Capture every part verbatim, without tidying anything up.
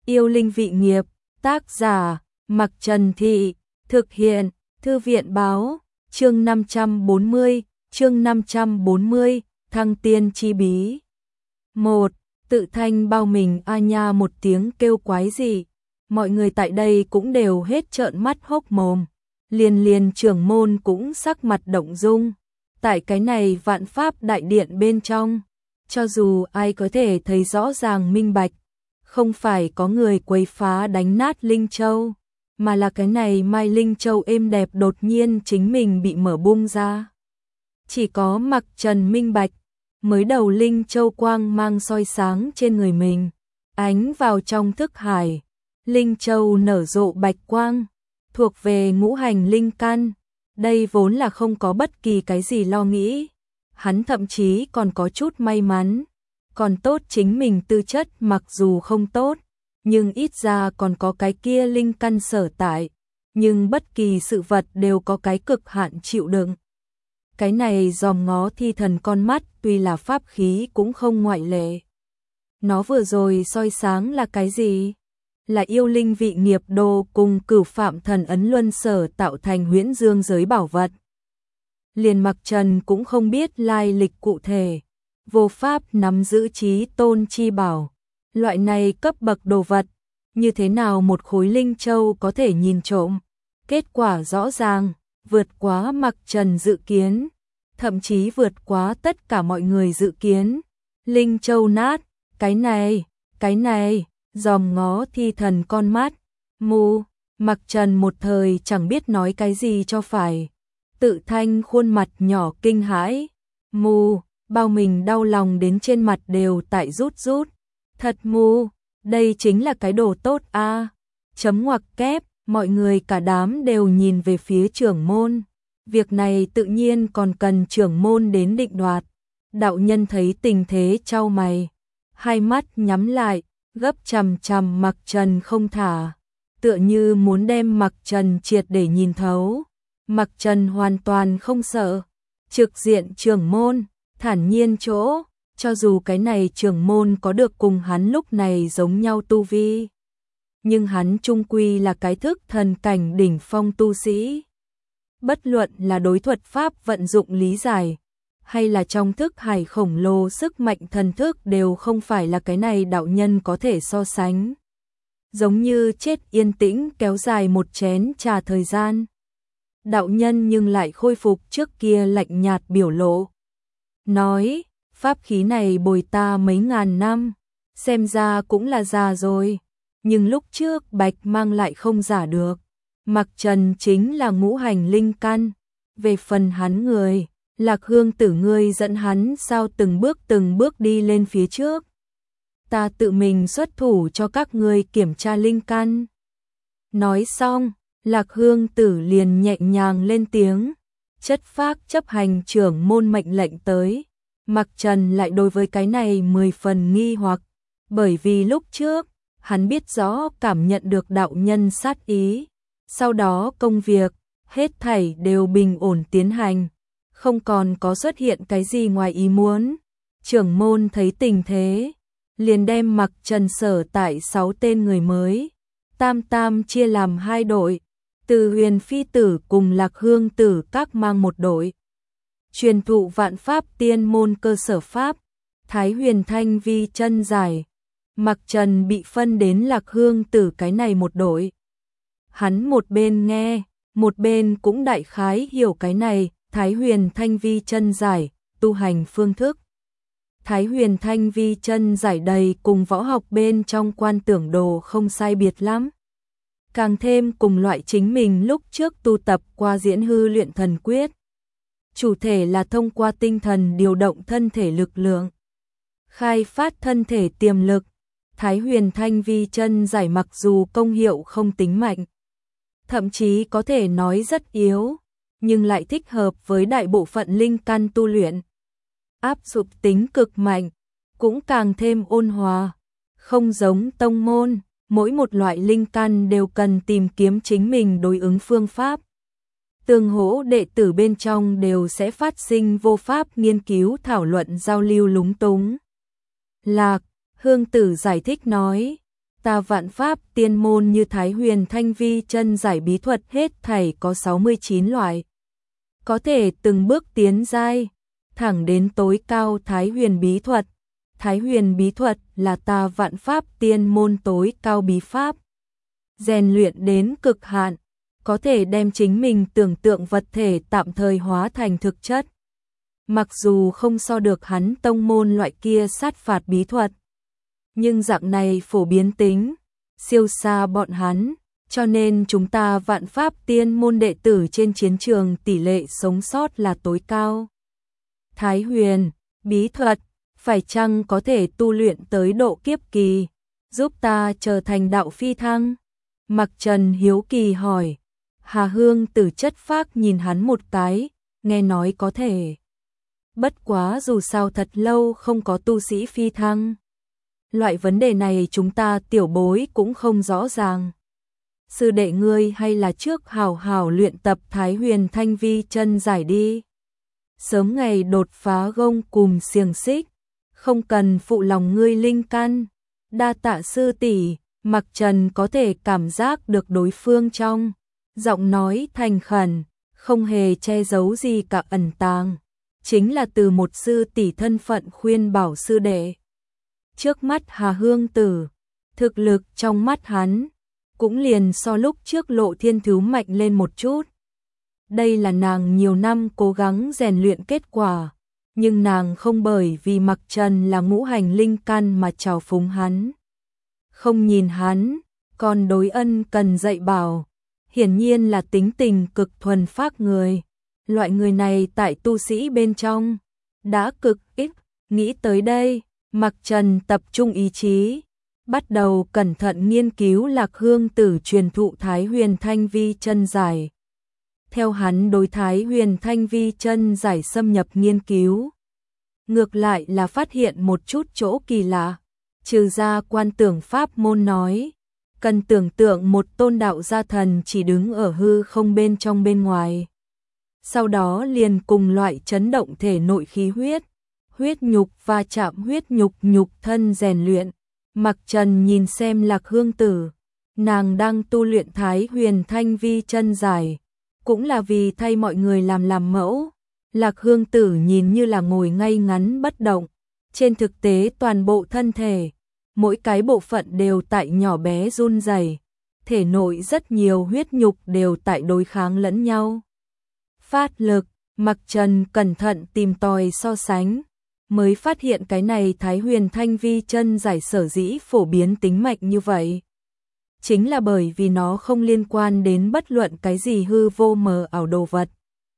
Yêu linh vị nghiệp, tác giả, Mặc Trần Thị, thực hiện, Thư viện báo, chương năm trăm bốn mươi, chương năm trăm bốn mươi, Thăng tiên chi bí. một. Tự thanh bao mình a nha một tiếng kêu quái dị. Mọi người tại đây cũng đều hết trợn mắt hốc mồm. Liền liền trưởng môn cũng sắc mặt động dung. Tại cái này vạn pháp đại điện bên trong, cho dù ai có thể thấy rõ ràng minh bạch, không phải có người quấy phá đánh nát Linh Châu, mà là cái này Mai Linh Châu êm đẹp đột nhiên chính mình bị mở bung ra. Chỉ có Mặc Trần minh bạch, mới đầu Linh Châu quang mang soi sáng trên người mình, ánh vào trong thức hải, Linh Châu nở rộ bạch quang, thuộc về ngũ hành linh căn, đây vốn là không có bất kỳ cái gì lo nghĩ, hắn thậm chí còn có chút may mắn, còn tốt chính mình tư chất mặc dù không tốt, nhưng ít ra còn có cái kia linh căn sở tại, nhưng bất kỳ sự vật đều có cái cực hạn chịu đựng. Cái này dòm ngó thi thần con mắt tuy là pháp khí cũng không ngoại lệ. Nó vừa rồi soi sáng là cái gì? Là yêu linh vị nghiệp đồ cùng cửu phạm thần ấn luân sở tạo thành huyễn dương giới bảo vật. Liền Mặc Trần cũng không biết lai lịch cụ thể, vô pháp nắm giữ trí tôn chi bảo. Loại này cấp bậc đồ vật, như thế nào một khối linh châu có thể nhìn trộm? Kết quả rõ ràng, vượt quá Mặc Trần dự kiến, thậm chí vượt quá tất cả mọi người dự kiến. Linh châu nát, cái này, cái này, dòm ngó thi thần con mắt, mù, Mặc Trần một thời chẳng biết nói cái gì cho phải. Tự thanh khuôn mặt nhỏ kinh hãi, mù, bao mình đau lòng đến trên mặt đều tại rút rút. Thật mù, đây chính là cái đồ tốt a. À. Chấm ngoặc kép, mọi người cả đám đều nhìn về phía trưởng môn. Việc này tự nhiên còn cần trưởng môn đến định đoạt. Đạo nhân thấy tình thế chau mày, hai mắt nhắm lại, gấp chằm chằm Mặc Trần không thả, tựa như muốn đem Mặc Trần triệt để nhìn thấu. Mặc Trần hoàn toàn không sợ, trực diện trưởng môn, thản nhiên chỗ, cho dù cái này trưởng môn có được cùng hắn lúc này giống nhau tu vi, nhưng hắn chung quy là cái thức thần cảnh đỉnh phong tu sĩ. Bất luận là đối thuật pháp vận dụng lý giải, hay là trong thức hải khổng lồ sức mạnh thần thức đều không phải là cái này đạo nhân có thể so sánh. Giống như chết yên tĩnh kéo dài một chén trà thời gian. Đạo nhân nhưng lại khôi phục trước kia lạnh nhạt biểu lộ. Nói, pháp khí này bồi ta mấy ngàn năm, xem ra cũng là già rồi, nhưng lúc trước bạch mang lại không giả được. Mặc Trần chính là ngũ hành linh căn, về phần hắn người, Lạc Hương tử ngươi dẫn hắn sao từng bước từng bước đi lên phía trước. Ta tự mình xuất thủ cho các ngươi kiểm tra linh căn. Nói xong, Lạc Hương tử liền nhẹ nhàng lên tiếng, chất phác chấp hành trưởng môn mệnh lệnh tới. Mặc Trần lại đối với cái này mười phần nghi hoặc, bởi vì lúc trước, hắn biết rõ cảm nhận được đạo nhân sát ý. Sau đó công việc, hết thảy đều bình ổn tiến hành, không còn có xuất hiện cái gì ngoài ý muốn. Trưởng môn thấy tình thế, liền đem Mặc Trần sở tại sáu tên người mới, tam tam chia làm hai đội, từ Huyền Phi tử cùng Lạc Hương tử các mang một đội. Truyền thụ vạn pháp tiên môn cơ sở pháp, Thái Huyền Thanh Vi chân giải. Mặc Trần bị phân đến Lạc Hương tử cái này một đội. Hắn một bên nghe, một bên cũng đại khái hiểu cái này, Thái Huyền Thanh Vi chân giải, tu hành phương thức. Thái Huyền Thanh Vi chân giải đầy cùng võ học bên trong quan tưởng đồ không sai biệt lắm. Càng thêm cùng loại chính mình lúc trước tu tập qua diễn hư luyện thần quyết. Chủ thể là thông qua tinh thần điều động thân thể lực lượng, khai phát thân thể tiềm lực. Thái Huyền Thanh Vi chân giải mặc dù công hiệu không tính mạnh, thậm chí có thể nói rất yếu, nhưng lại thích hợp với đại bộ phận linh căn tu luyện. Áp dụng tính cực mạnh, cũng càng thêm ôn hòa, không giống tông môn, mỗi một loại linh căn đều cần tìm kiếm chính mình đối ứng phương pháp. Tương hỗ đệ tử bên trong đều sẽ phát sinh vô pháp nghiên cứu thảo luận giao lưu lúng túng. Lạc Hương tử giải thích nói, ta vạn pháp tiên môn như Thái Huyền Thanh Vi chân giải bí thuật hết thảy có sáu mươi chín loại. Có thể từng bước tiến giai, thẳng đến tối cao Thái Huyền bí thuật. Thái Huyền bí thuật là ta vạn pháp tiên môn tối cao bí pháp. Rèn luyện đến cực hạn, có thể đem chính mình tưởng tượng vật thể tạm thời hóa thành thực chất. Mặc dù không so được hắn tông môn loại kia sát phạt bí thuật, nhưng dạng này phổ biến tính, siêu xa bọn hắn, cho nên chúng ta vạn pháp tiên môn đệ tử trên chiến trường tỷ lệ sống sót là tối cao. Thái Huyền bí thuật, phải chăng có thể tu luyện tới độ kiếp kỳ, giúp ta trở thành đạo phi thăng? Mặc Trần hiếu kỳ hỏi. Hà Hương Tử chất phác nhìn hắn một cái, nghe nói có thể. Bất quá dù sao thật lâu không có tu sĩ phi thăng. Loại vấn đề này chúng ta tiểu bối cũng không rõ ràng. Sư đệ ngươi hay là trước hào hào luyện tập Thái Huyền Thanh Vi chân giải đi. Sớm ngày đột phá gông cùm xiềng xích, không cần phụ lòng ngươi linh căn. Đa tạ sư tỷ. Mặc Trần có thể cảm giác được đối phương trong giọng nói thành khẩn, không hề che giấu gì cả ẩn tàng, chính là từ một sư tỷ thân phận khuyên bảo sư đệ. Trước mắt Hà Hương Tử, thực lực trong mắt hắn cũng liền so lúc trước Lộ Thiên Thứ mạnh lên một chút. Đây là nàng nhiều năm cố gắng rèn luyện kết quả, nhưng nàng không bởi vì Mặc Trần là ngũ hành linh căn mà trào phúng hắn. Không nhìn hắn, còn đối ân cần dạy bảo, hiển nhiên là tính tình cực thuần phác người. Loại người này tại tu sĩ bên trong đã cực ít. Nghĩ tới đây, Mặc Trần tập trung ý chí, bắt đầu cẩn thận nghiên cứu Lạc Hương Tử truyền thụ Thái Huyền Thanh Vi chân giải. Theo hắn đối Thái Huyền Thanh Vi chân giải xâm nhập nghiên cứu, ngược lại là phát hiện một chút chỗ kỳ lạ. Trừ ra quan tưởng pháp môn nói, cần tưởng tượng một tôn đạo gia thần chỉ đứng ở hư không bên trong bên ngoài. Sau đó liền cùng loại chấn động thể nội khí huyết, huyết nhục và chạm huyết nhục nhục thân rèn luyện. Mặc Trần nhìn xem Lạc Hương Tử, nàng đang tu luyện Thái Huyền Thanh Vi chân giải, cũng là vì thay mọi người làm làm mẫu. Lạc Hương Tử nhìn như là ngồi ngay ngắn bất động, trên thực tế toàn bộ thân thể, mỗi cái bộ phận đều tại nhỏ bé run rẩy, thể nội rất nhiều huyết nhục đều tại đối kháng lẫn nhau. Phát lực, Mặc Trần cẩn thận tìm tòi so sánh, mới phát hiện cái này Thái Huyền Thanh Vi chân giải sở dĩ phổ biến tính mạnh như vậy. Chính là bởi vì nó không liên quan đến bất luận cái gì hư vô mờ ảo đồ vật,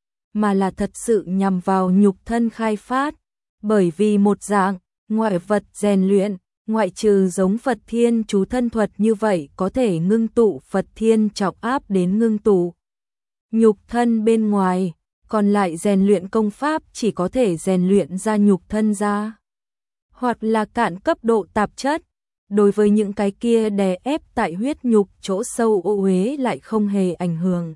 mà là thật sự nhằm vào nhục thân khai phát, bởi vì một dạng, ngoại vật rèn luyện, ngoại trừ giống Phật Thiên chú thân thuật như vậy có thể ngưng tụ Phật Thiên trọng áp đến ngưng tụ nhục thân bên ngoài, còn lại rèn luyện công pháp chỉ có thể rèn luyện ra nhục thân ra, hoặc là cạn cấp độ tạp chất. Đối với những cái kia đè ép tại huyết nhục chỗ sâu ô uế lại không hề ảnh hưởng,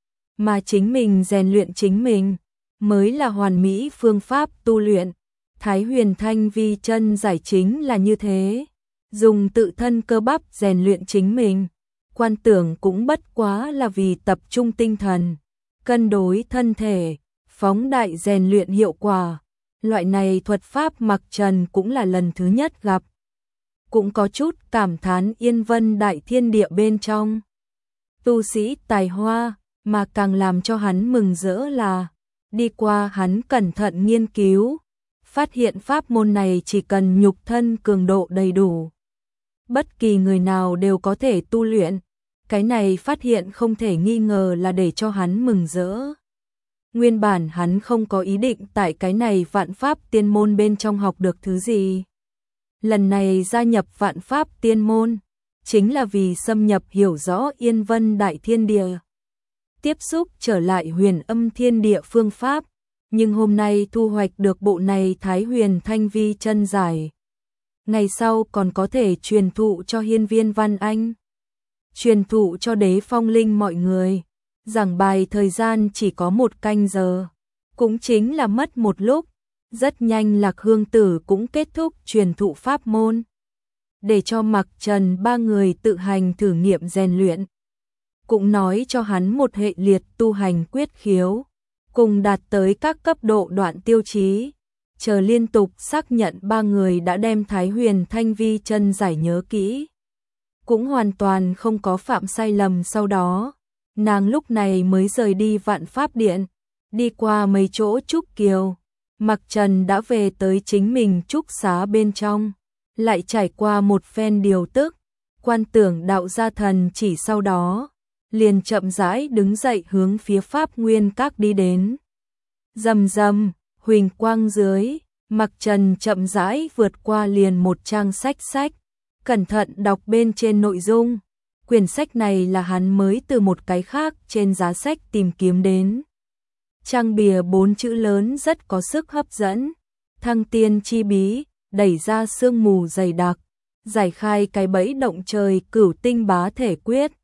mà chính mình rèn luyện chính mình mới là hoàn mỹ phương pháp tu luyện. Thái Huyền Thanh Vi chân giải chính là như thế, dùng tự thân cơ bắp rèn luyện chính mình. Quan tưởng cũng bất quá là vì tập trung tinh thần, cân đối thân thể, phóng đại rèn luyện hiệu quả. Loại này thuật pháp Mặc Trần cũng là lần thứ nhất gặp, cũng có chút cảm thán Yên Vân Đại Thiên Địa bên trong tu sĩ tài hoa, mà càng làm cho hắn mừng rỡ là đi qua hắn cẩn thận nghiên cứu, phát hiện pháp môn này chỉ cần nhục thân cường độ đầy đủ, bất kỳ người nào đều có thể tu luyện. Cái này phát hiện không thể nghi ngờ là để cho hắn mừng rỡ. Nguyên bản hắn không có ý định tại cái này vạn pháp tiên môn bên trong học được thứ gì. Lần này gia nhập vạn pháp tiên môn, chính là vì xâm nhập hiểu rõ Yên Vân Đại Thiên Địa, tiếp xúc trở lại huyền âm thiên địa phương pháp. Nhưng hôm nay thu hoạch được bộ này Thái Huyền Thanh Vi chân giải, ngày sau còn có thể truyền thụ cho Hiên Viên Văn Anh, truyền thụ cho Đế Phong Linh mọi người. Giảng bài thời gian chỉ có một canh giờ, cũng chính là mất một lúc. Rất nhanh Lạc Hương Tử cũng kết thúc truyền thụ pháp môn. để cho Mặc Trần ba người tự hành thử nghiệm rèn luyện. Cũng nói cho hắn một hệ liệt tu hành quyết khiếu, cùng đạt tới các cấp độ đoạn tiêu chí. Chờ liên tục xác nhận ba người đã đem Thái Huyền Thanh Vi chân giải nhớ kỹ, cũng hoàn toàn không có phạm sai lầm. Sau đó, nàng lúc này mới rời đi Vạn Pháp Điện, đi qua mấy chỗ trúc kiều. Mặc Trần đã về tới chính mình trúc xá bên trong, lại trải qua một phen điều tức, quan tưởng đạo gia thần chỉ sau đó, liền chậm rãi đứng dậy hướng phía Pháp Nguyên Các đi đến. Rầm rầm, huỳnh quang dưới, Mặc Trần chậm rãi vượt qua liền một trang sách sách, cẩn thận đọc bên trên nội dung. Quyển sách này là hắn mới từ một cái khác trên giá sách tìm kiếm đến. Trang bìa bốn chữ lớn rất có sức hấp dẫn. Thăng tiên chi bí, đẩy ra sương mù dày đặc, giải khai cái bẫy động trời cửu tinh bá thể quyết.